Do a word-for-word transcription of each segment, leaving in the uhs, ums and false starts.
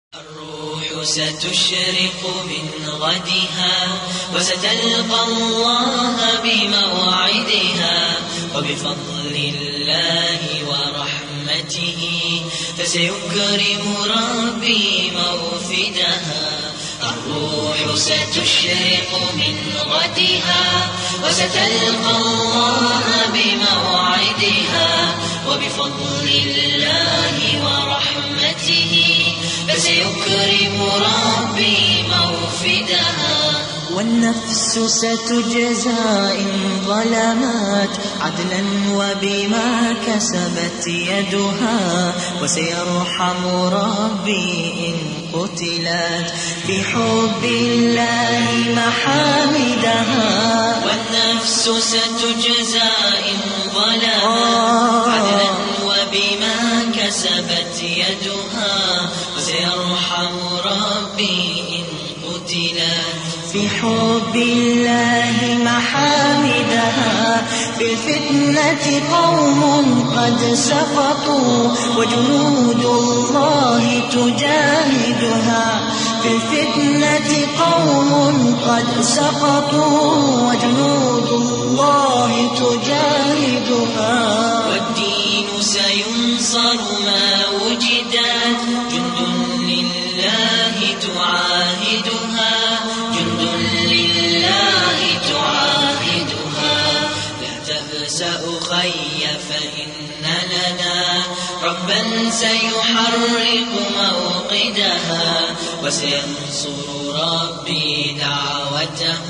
الروح ستشرق من غدها وستلقى الله بموعدها، وبفضل الله ورحمته فسيكرم ربي موفدها. الروح ستشرق من غدها وستلقى الله بموعدها، وبفضل الله ورحمته فسيكرم ربي موفدها. والنفس ستجزى إن ظلمت عدلا وبما كسبت يدها، وسيرحم ربي إن قتلت في حب الله محامدها. والنفس ستجزى إن ظلمت عدلا وبما كسبت يدها، وسيرحم ربي إن قتلت في حب الله محامدها. في الفتنة قوم قد سقطوا وجنود الله تجاهدها. في الفتنة قوم قد سقطوا وجنود الله تجاهدها. والدين سينصر ما وجدت جند لله تعاهدها، جند لله تعاهدها. لا تهزأ خي فإن لنا ربا سيحرق موقدها، وسينصر ربي دعوته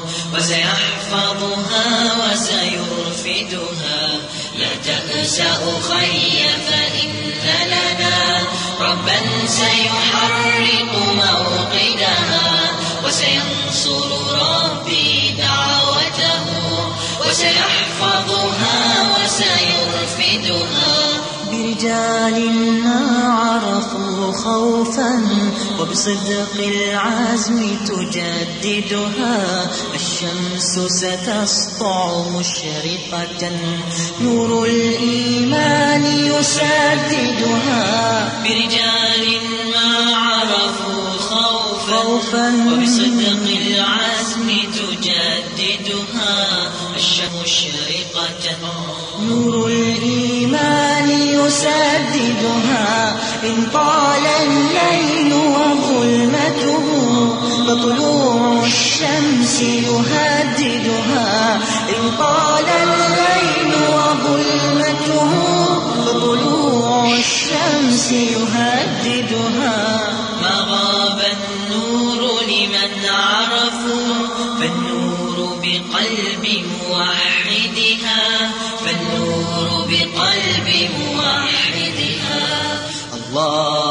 وسيحفظها وسيرفدها. لا تهزأ خي فإن لنا ربا سيحرق موقدها، وسينصر ربي دعوته وسيحفظها وسيرفدها. برجال ما عرفوا خوفا وبصدق العزم تجددها. الشمس ستسطع مشرقة نور الإيمان يسددها. برجال ما عرفوا خوفا وبصدق العزم تجددها. الشمس مشرقة نور الإيمان يسددها. إن طال الليل وظلمته فطلوع الشمس يهددها. إن طال الليل وظلمته فطلوع الشمس يهددها. ما غاب النور لمن عرفوا، فالنور بقلب موحدها، فالنور بقلب موحدها. الله